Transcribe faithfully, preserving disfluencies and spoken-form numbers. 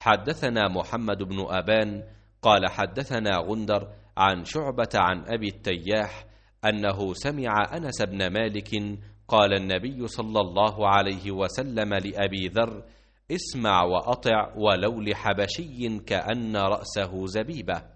حدثنا محمد بن أبان قال حدثنا غندر عن شعبة عن أبي التياح أنه سمع أنس بن مالك قال النبي صلى الله عليه وسلم لأبي ذر: اسمع وأطع ولو لحبشي كأن رأسه زبيبة.